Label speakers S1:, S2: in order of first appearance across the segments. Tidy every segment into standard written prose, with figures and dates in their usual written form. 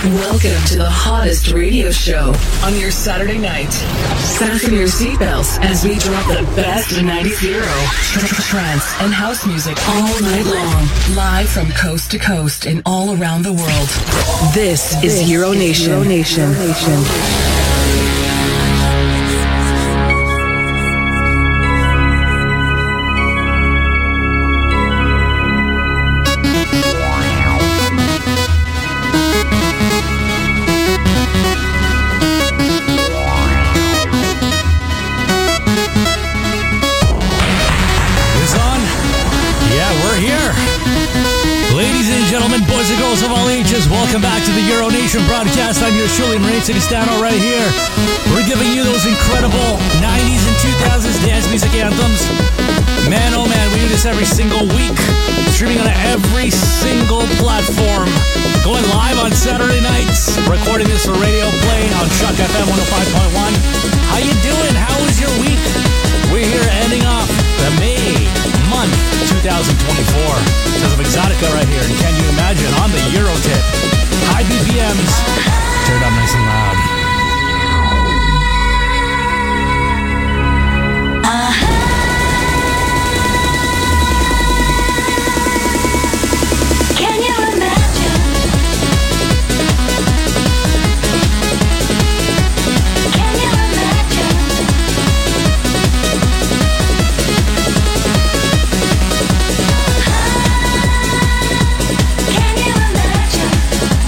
S1: Welcome to the hottest radio show on your Saturday night. Fasten your seatbelts as we drop the best 90s Euro, trance, and house music all night long. Live from coast to coast and all around the world. This is Euro Nation.
S2: Boys and girls of all ages, welcome back to the Euro Nation broadcast. I'm yours truly, Maureen Cigastano, right here. We're giving you those incredible 90s and 2000s dance music anthems. Man, oh man, we do this every single week. Streaming on every single platform. Going live on Saturday nights. Recording this for radio play on Chuck FM 105.1. How you doing? How was your week? We're here ending off the May month 2024. Because of Exotica right here. And can you imagine on the Euro tip? High BPMs. Turn it up nice and loud.
S3: Can you imagine? Can you imagine? Can you imagine?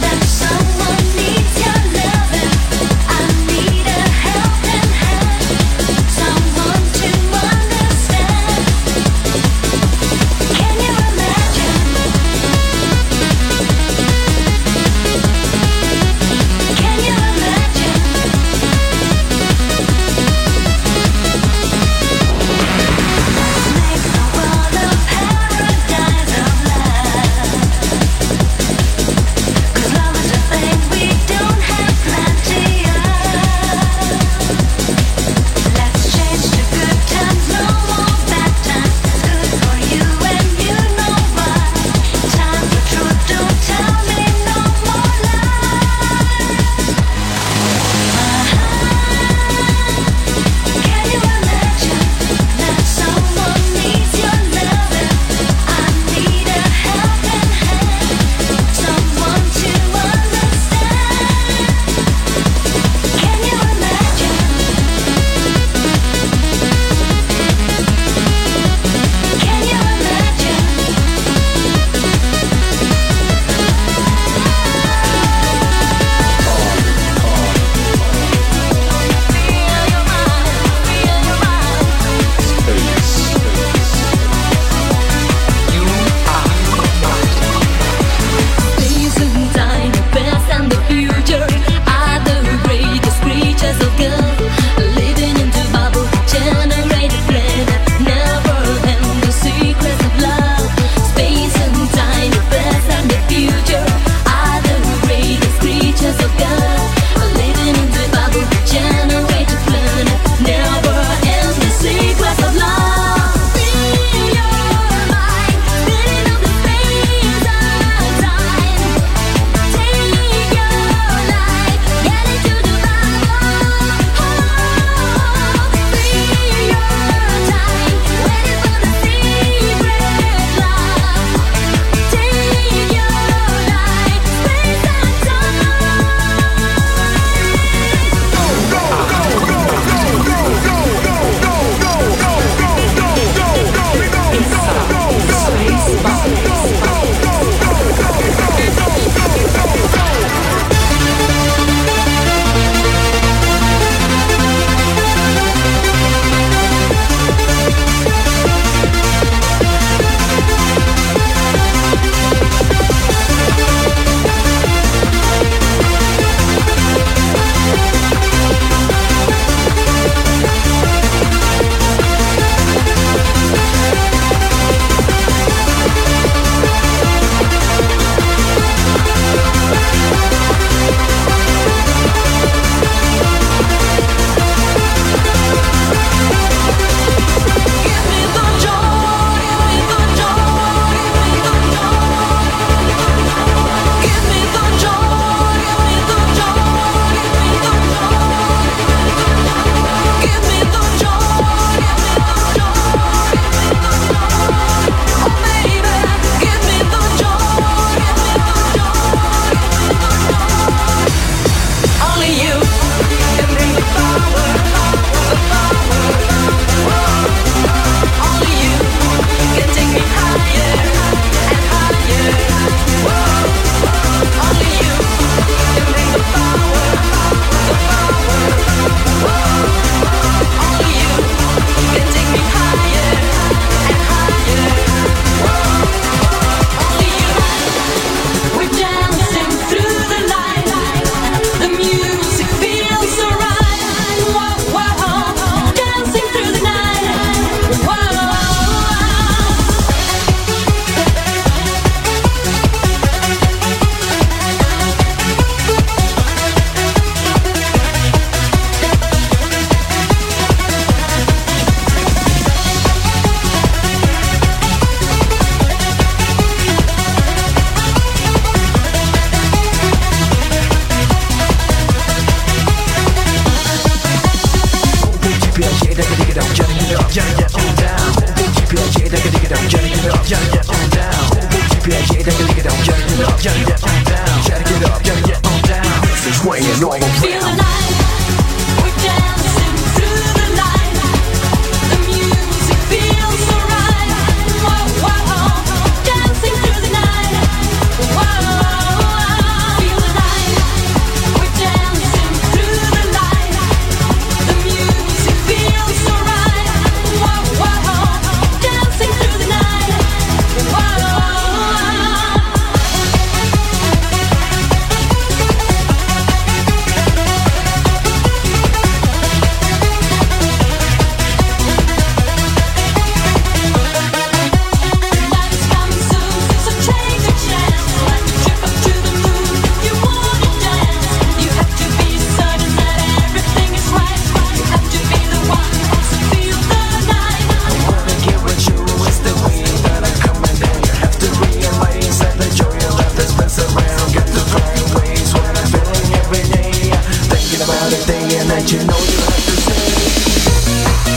S4: annoying
S3: Feel the night, we're dancing through the night. The music feels so right. Whoa, whoa, dancing through the night. Whoa, feel the night, we're dancing through the night. The music feels so right. Whoa, whoa, dancing through the night. Whoa. Night's coming soon, so take a chance. Like a trip up to the moon if you wanna dance. You have to be certain that everything is right. You have to be the one to feel the night.
S4: wanna get with you, it's the way that I come and then you have to realize that the joy of life is best around. Get to find ways when I'm feeling every day. Thinking about it day and night, you know you have to stay.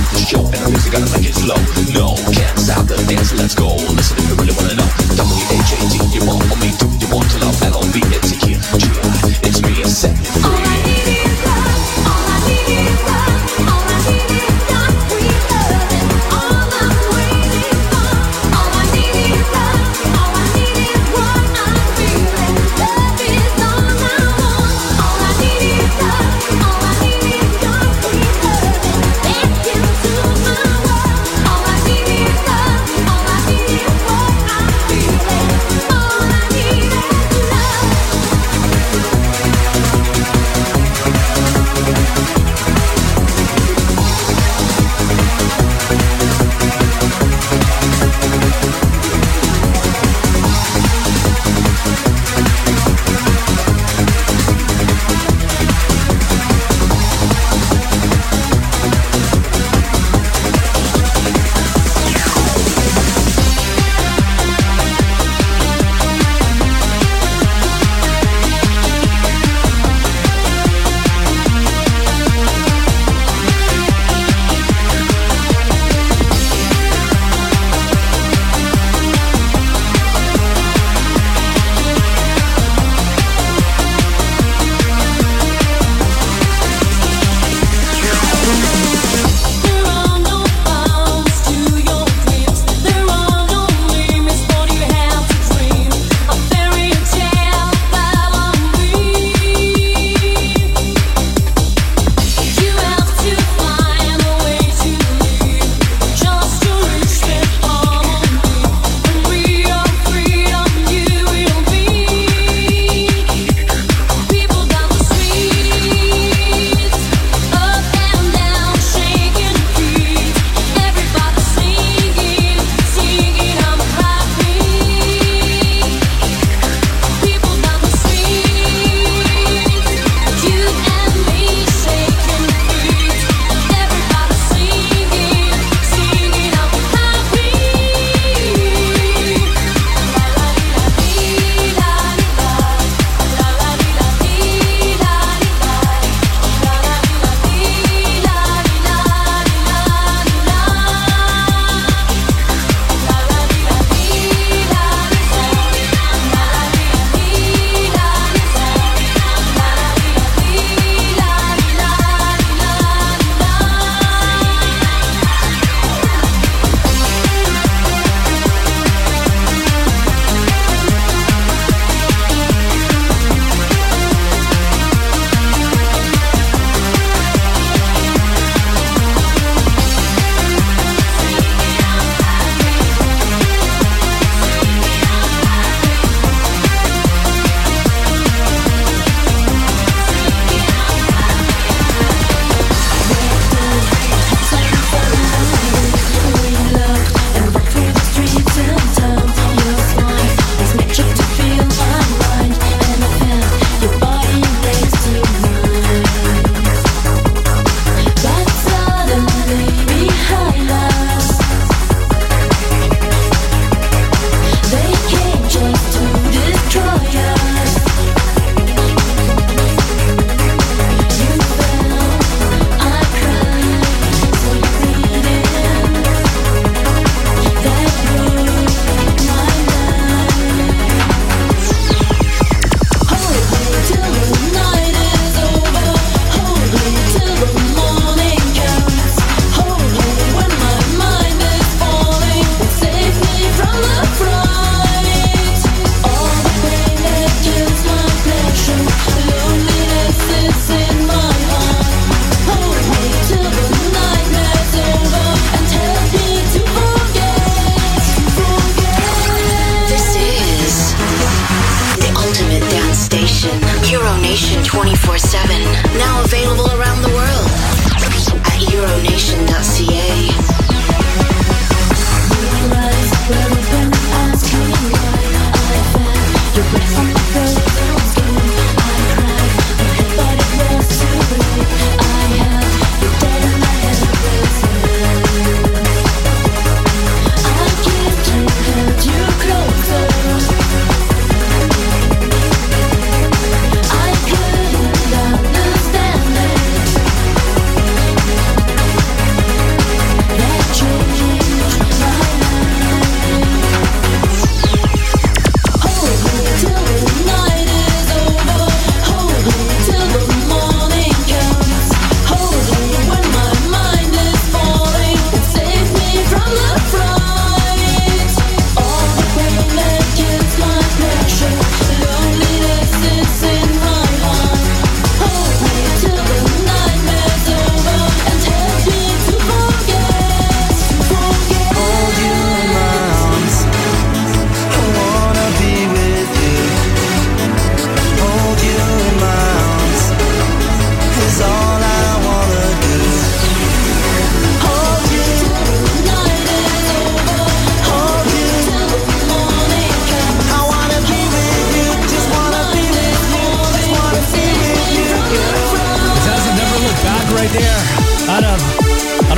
S5: rock the show, and the music gotta make it slow. No, can't stop the dance, let's go. Listen if you really wanna know. W-H-A-T, you want me to, you want to love. L-O-V-E-T-Q-G-I, it's me, set me free.
S3: All I need is love. All I need is love. All I need is love. We love it. All I'm waiting for. All I need is love. All I need is what I'm feeling. Love is all I want. All I need is love. All I need is love. We love it. Back into my world. All I need is love. All I need is what I'm feeling. All I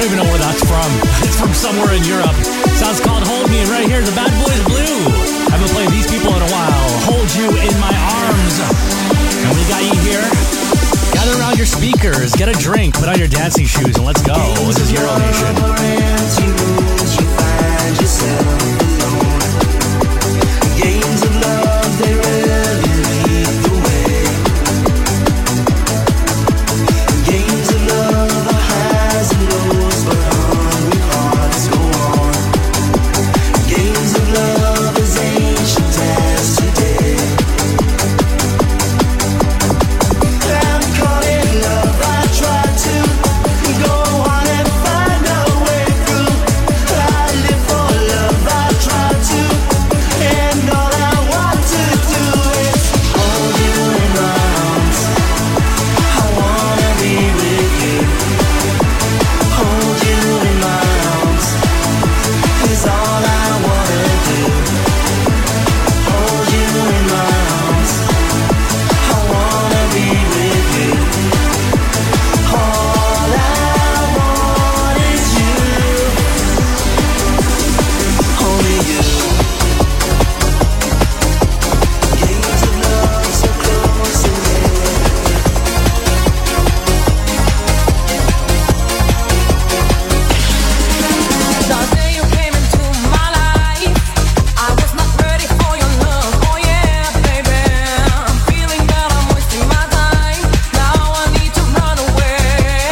S2: even know where that's from. It's from somewhere in Europe. Sounds called Hold Me, and right here, the Bad Boys Blue. Haven't played these people in a while. Hold You in My Arms. And we got you here. Gather around your speakers, get a drink, put on your dancing shoes, and let's go. This is Euro Nation.
S4: Games of love, they rarely lead the way. Games of love are highs and lows, but hungry hearts go on. Games of love as ancient as today. I'm caught in love, I try to go on and find a way through. I live for love, I try to, and all I want to do is hold you in my arms. I wanna be with you. Hold you in my arms is all I wanna do. Hold you in my arms. I wanna be with you. All I want is you. Only you. Games of love so close and near.
S3: The day you came into my life, I was not ready for your love. Oh yeah, baby, I'm feeling that I'm wasting my time. Now I need to run away.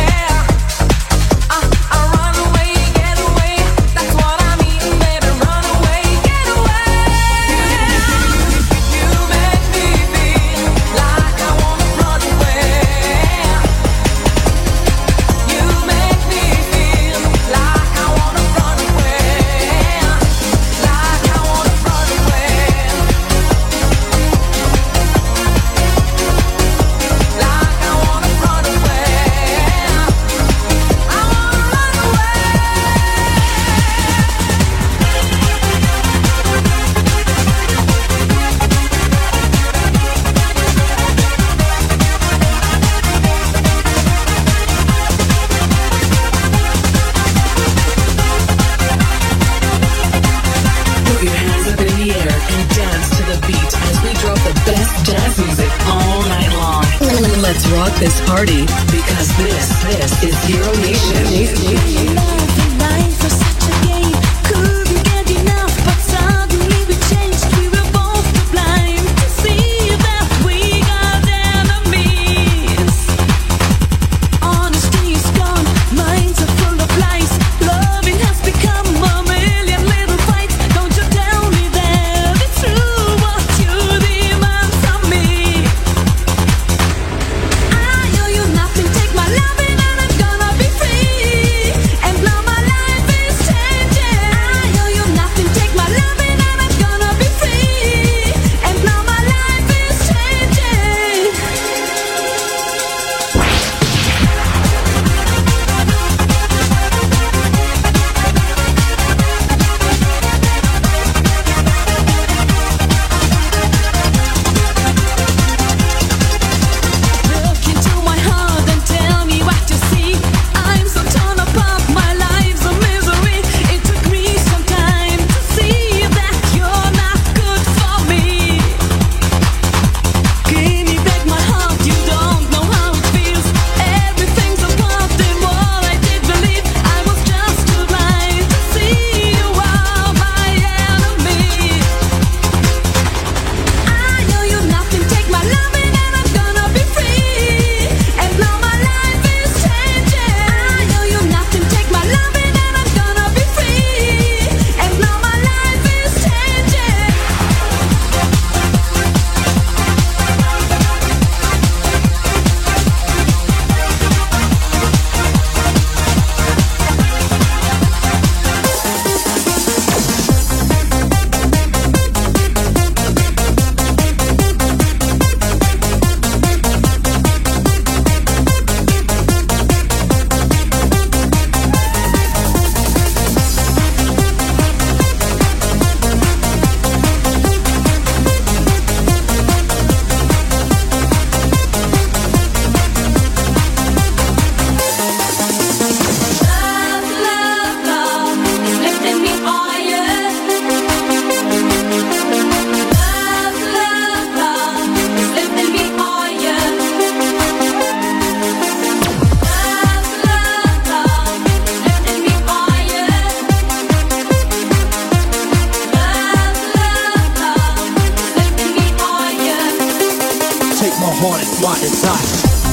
S3: I run away, get away. That's what I mean, baby. Run away, get away. You make me feel like I wanna run away. You make me feel like I wanna run away. Like I wanna run away. Like I wanna run away. I wanna run
S1: Put your hands up in the air and dance to the beat as we drop the best jazz music all night long. Let's rock this party because this is Euro Nation.
S3: Life was such a game, couldn't get enough, but suddenly we changed. We were both too blind to see that we got enemies. Honesty is gone, minds are full of lies. Loving has become a million little fights. Don't you tell me that it's true what you demand from me. I owe you nothing, take my loving and I'm gonna be free.
S4: want inside.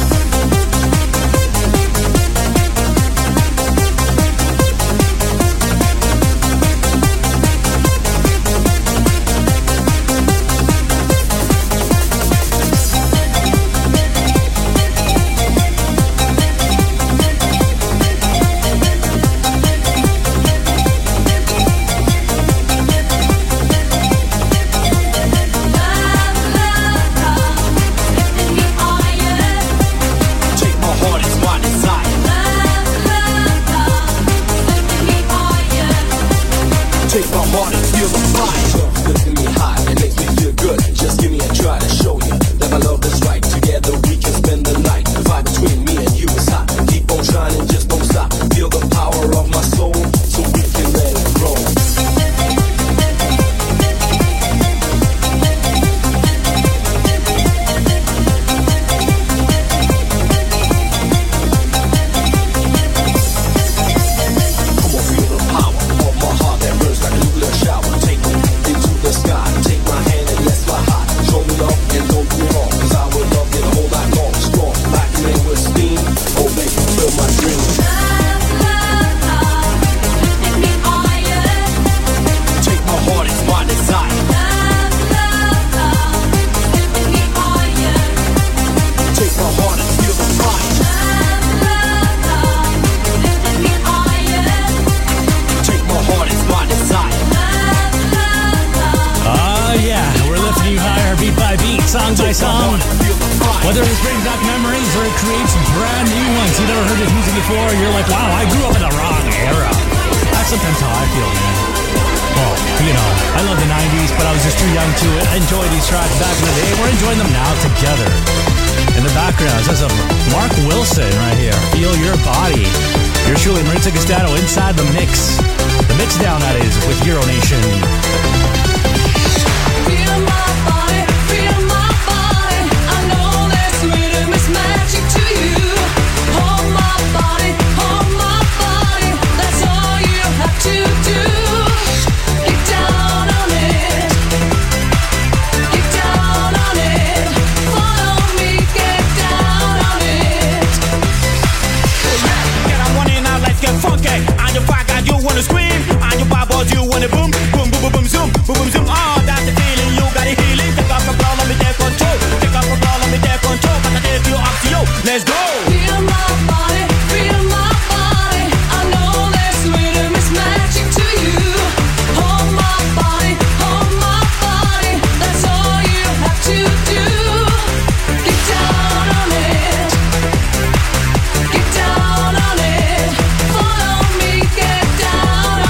S2: Song by song. Whether it brings back memories or it creates brand new ones. You never heard his music before, you're like, wow, I grew up in the wrong era. That's sometimes how I feel, man. Well, you know, I love the 90s, but I was just too young to enjoy these tracks back in the day. We're enjoying them now together. In the background, it says Mark Wilson right here. Feel Your Body. You're surely Maritza Castano inside the mix. The mix down, that is, with Euro Nation.
S3: Feel my body, feel my body. I know this rhythm is magic to you. Hold my body, that's all you have to do. Get down on it, get down on it. Follow me, get down on it.
S6: Get on one in now, let's get funky. On your back, you wanna scream. On your bubbles, you wanna boom, boom, boom, boom, boom, zoom, boom, boom, zoom. Oh, that's the feeling, you got it healing. Take off the ball, let me take control. Take off the ball, let me take control. But I take you up to you. Let's go.
S3: Feel my body, feel my body. I know this rhythm is magic to you. Hold my body, that's all you have to do. Get down on it, get down on it. Follow me, get down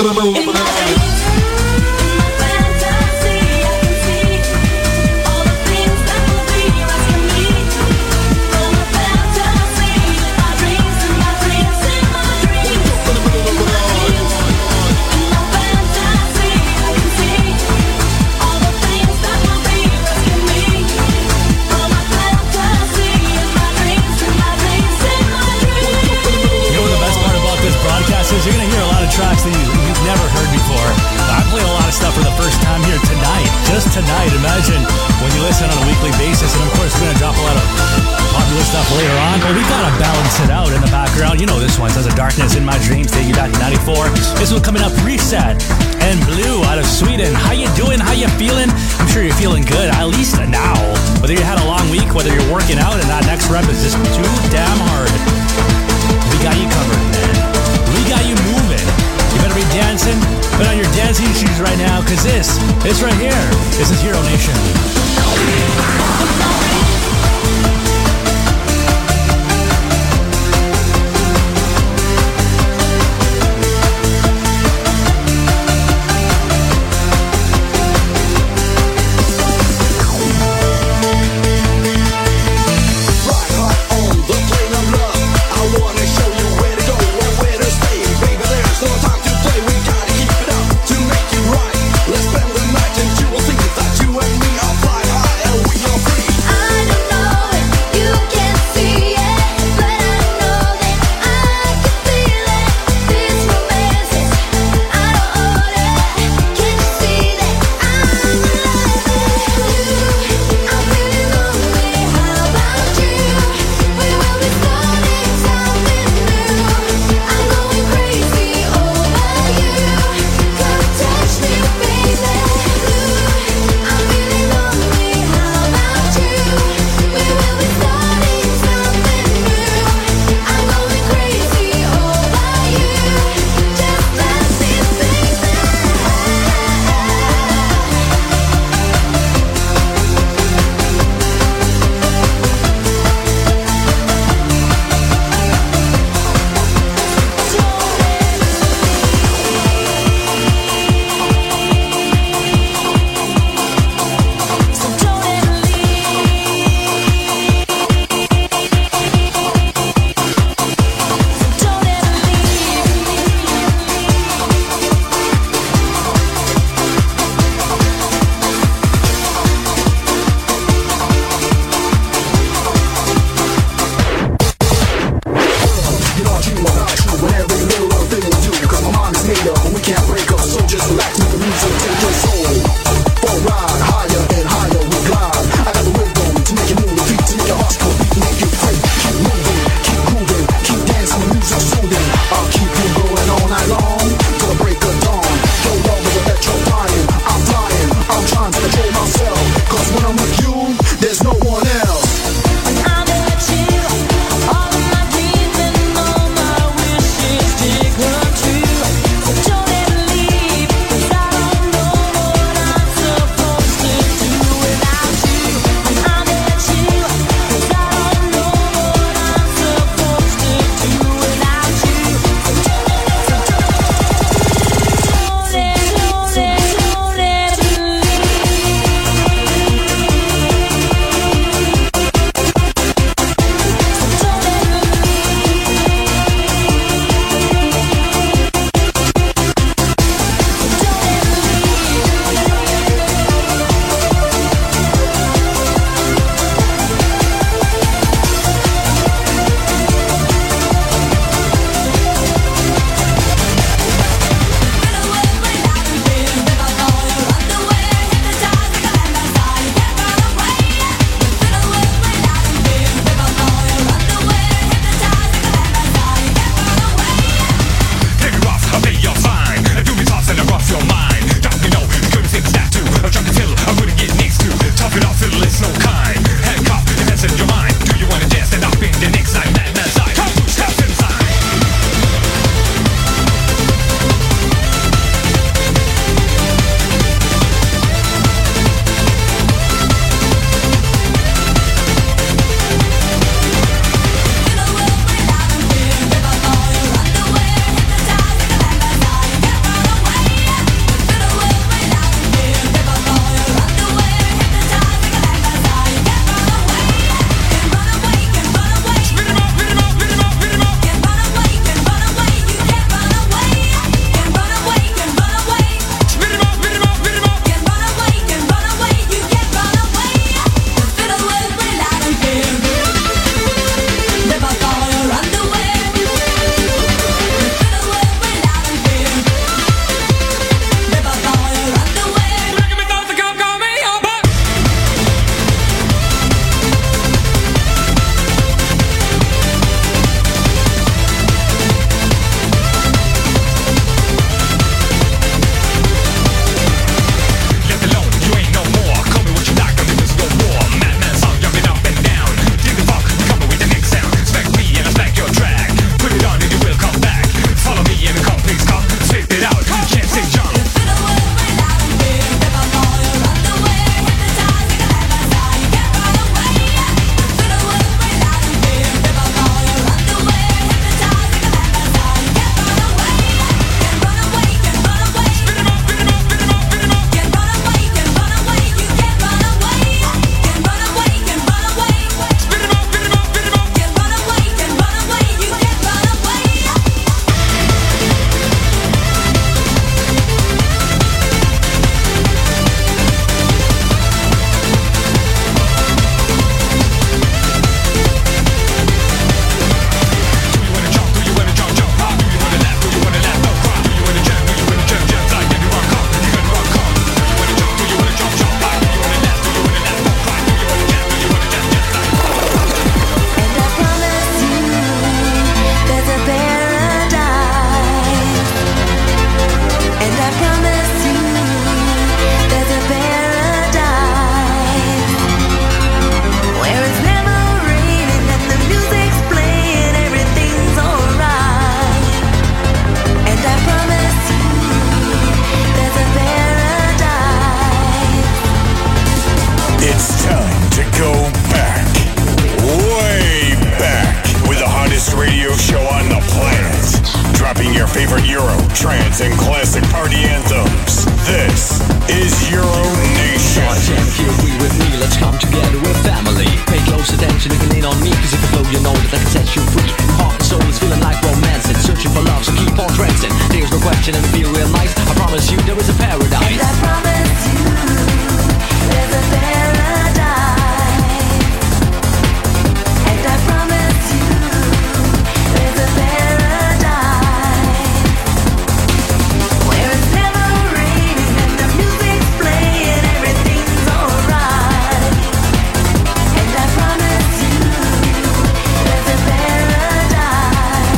S2: You're going to hear a lot of tracks that you've never heard before. I played a lot of stuff for the first time here tonight. Just tonight. Imagine when you listen on a weekly basis. And of course, we're going to drop a lot of popular stuff later on. But we got to balance it out in the background. You know this one. Says a Darkness in My Dreams. Take you back to 94. This one coming up, Reset and Blue out of Sweden. How you doing? How you feeling? I'm sure you're feeling good, at least now. Whether you had a long week, whether you're working out, and that next rep is just too damn hard. We got you covered, man. We got you moving. You better be dancing. Put on your dancing shoes right now, because this right here, this is Hero Nation.
S3: I
S5: music, the flow, you know that I can set you free. Heart and soul is feeling like romance and searching for love, so keep on trancing. There's no question and feel real nice. I promise you there is a paradise.
S3: And I promise you there's a paradise. And I promise you there's a paradise where it's never raining and the music's playing, everything's alright. And I promise you there's a paradise.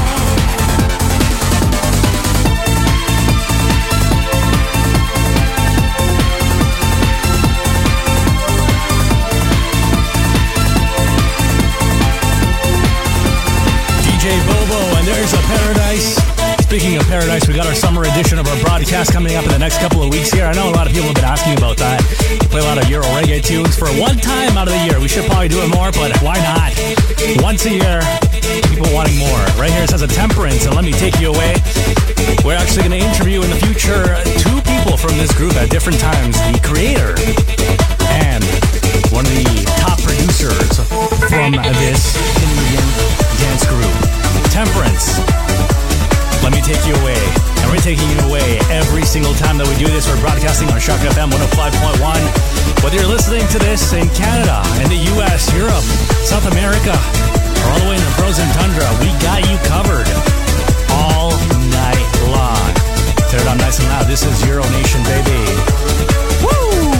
S2: DJ Bobo, and there's a paradise. Speaking of paradise, we got our summer edition of our broadcast coming up in the next couple of weeks here. I know a lot of people have been asking about that. We play a lot of Euro reggae tunes for one time out of the year. We should probably do it more, but why not? Once a year, people wanting more. Right here it says a Temperance, and let me take you away. We're actually going to interview in the future two people from this group at different times. The creator and one of the top producers from this Indian dance group. Temperance, let me take you away. And we're taking you away every single time that we do this. We're broadcasting on Shock FM 105.1. Whether you're listening to this in Canada, in the US, Europe, South America, or all the way in the frozen tundra, we got you covered all night long. Tear it on nice and loud. This is Euro Nation, baby. Woo!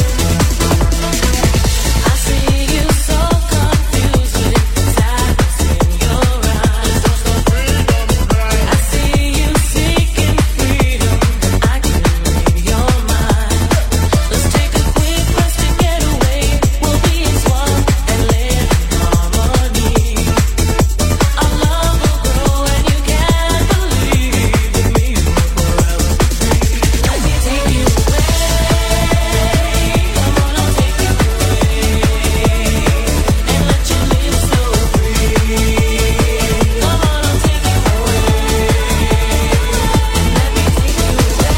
S3: I see you so confused with sadness in your eyes. I see you seeking freedom. I can read your mind. Let's take a quick rest to get away. We'll be as one and live in harmony. Our love will grow and you can't believe me forever. Let me take you away. Come on, I'll take you away and let you live so free. Come on, I'll take you away and let me take you away.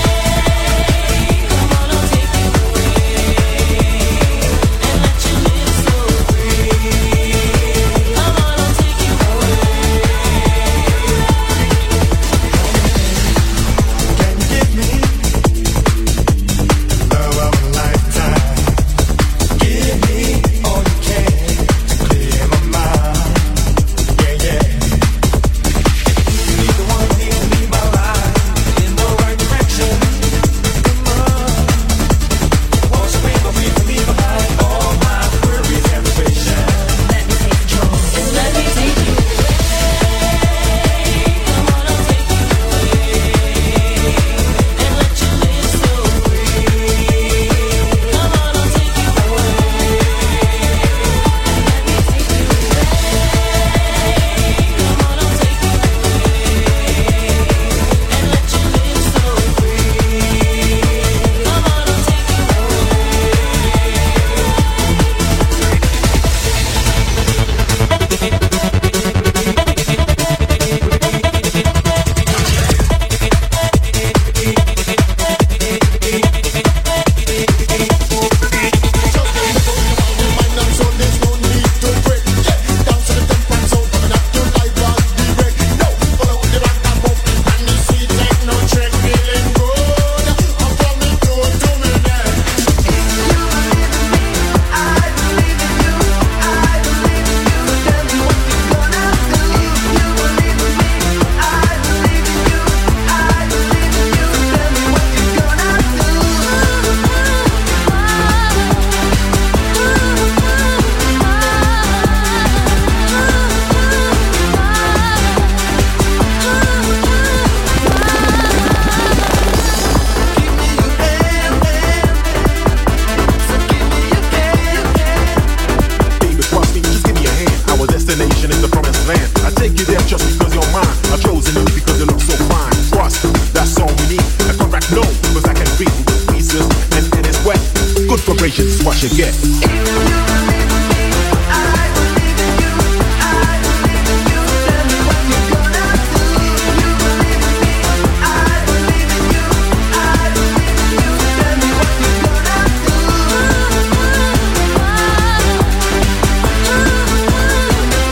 S3: Come on, I'll take you away and let you live so free. Come on, I'll take you away.
S4: Can you give me love of a lifetime? Give me all you can to clear my mind. Yeah, yeah. Be the one to lead my life in the right direction. Come on, wash away my way from me behind all my worries and frustration.
S3: Let me take control and let me take you away. Come on, I'll take you away and let you live so free. Come on, I'll take you away and let me take you away. Come on, I'll take you away and let you live so free. Come on, I'll take you
S7: Baby, trust me, just give me a hand. Our destination is the promised land. I take you there just because you're mine. I've chosen you because you look so fine. Trust, that's all we need. A correct no, because I can read the pieces and it's wet. Good vibrations, what you get.
S3: away.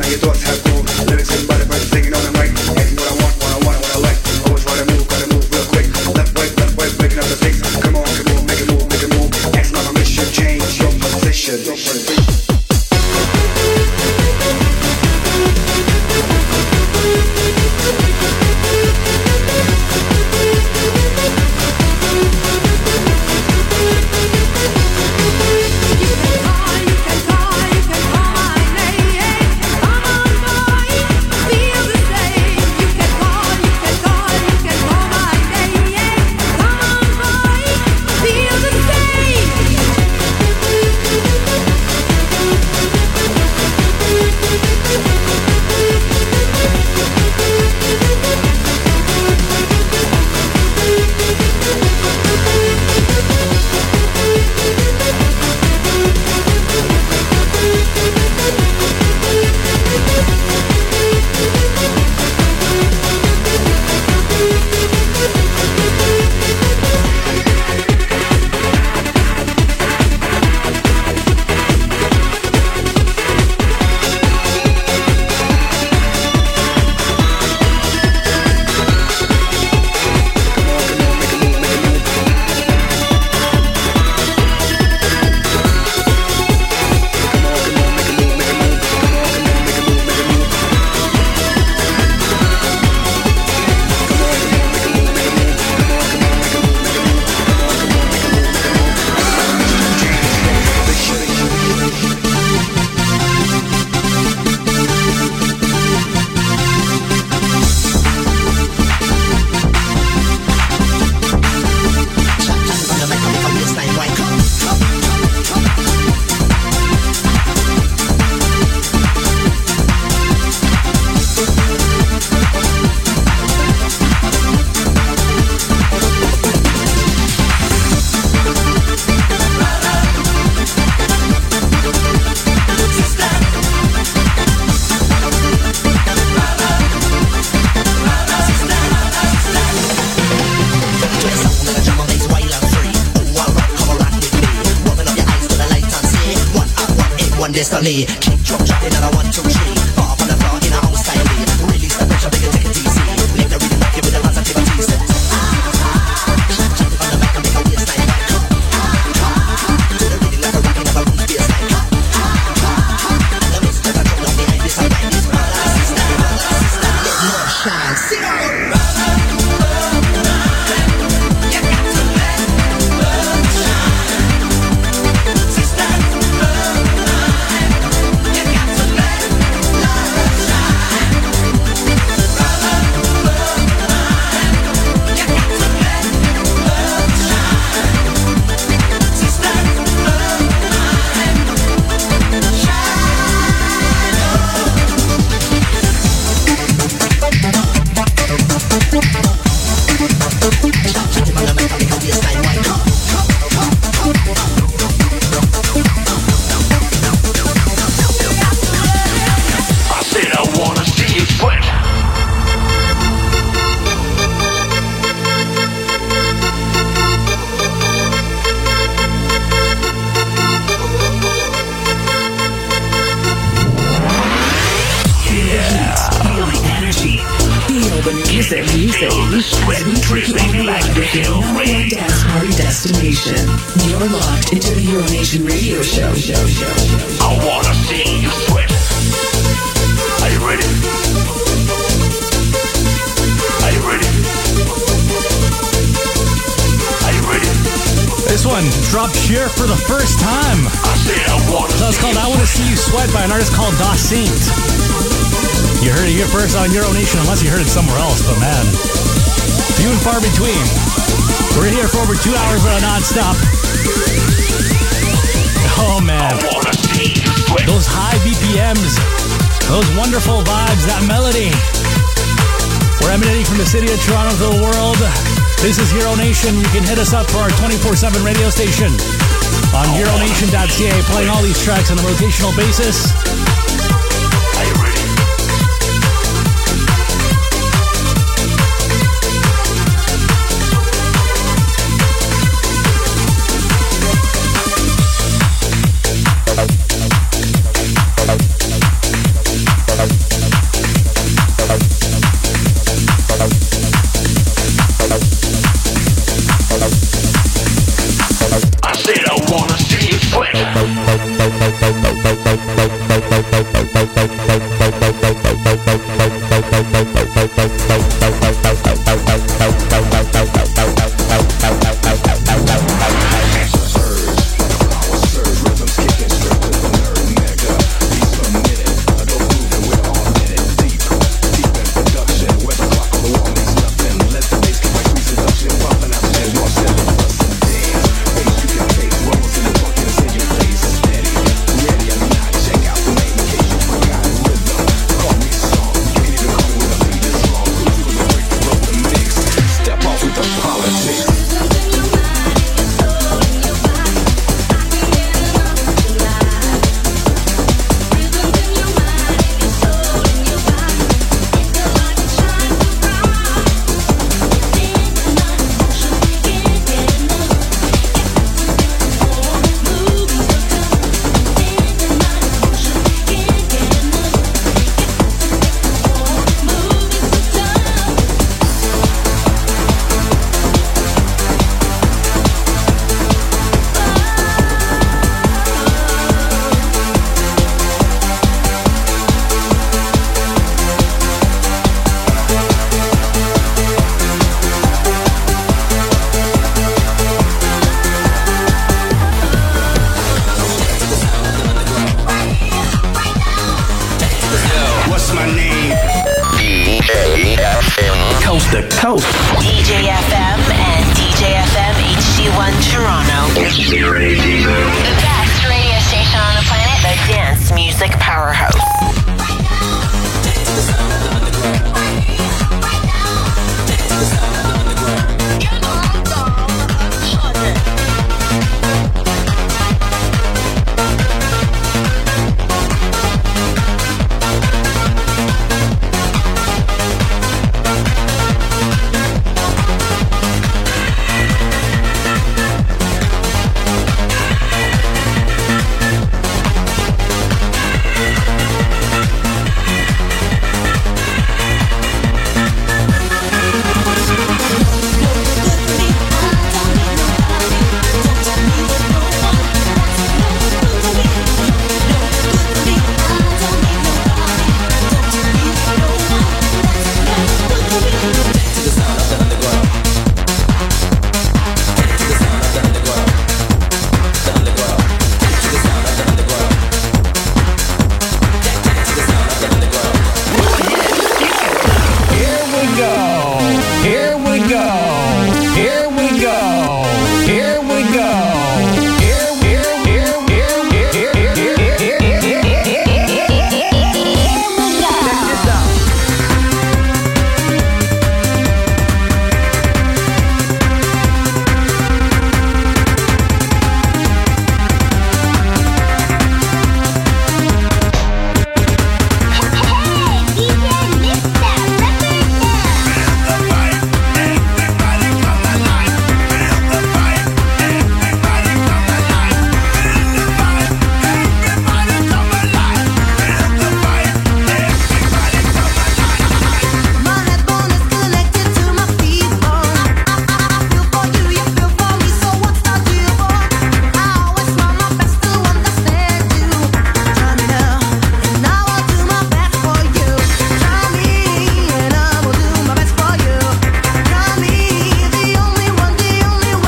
S8: now your thoughts have grown. Lyrics and body parts singing on the mic. Asking what I want, what I like. Always gotta move real quick. Left, right, breaking up the stakes. Come on, make it move. Ask my permission, change your position.
S9: Destiny, kick, drop, dropping and I 1, 2, 3. Far from the floor in our own style. Release the pressure, make it take it easy. Live the rhythm, rock it with the positivity. Jump on the back and make a waistline right. Do the rhythm like a rockin' of a roof baseline. The music that I drop down behind this, I ride this. Brother, sister, let love shine. Sing on.
S1: Destination. You're locked into the Euronation Radio Show.
S5: I wanna see you sweat. Are you ready? Are you ready? Are you ready?
S2: This one dropped here for the first time.
S5: I said I wanna
S2: So it's called I Wanna See You Sweat by an artist called Da Saint. You heard it here first on Euronation, unless you heard it somewhere else, but man, few and far between. We're here for over 2 hours non-stop. Oh man, those high BPMs, those wonderful vibes, that melody. We're emanating from the city of Toronto to the world. This is Euronation. You can hit us up for our 24/7 radio station on Euronation.ca, playing all these tracks on a rotational basis.
S5: Are you ready?
S10: the coast.
S11: DJ FM and DJ FM HD1 Toronto. The best radio station on the planet, the Dance Music Powerhouse.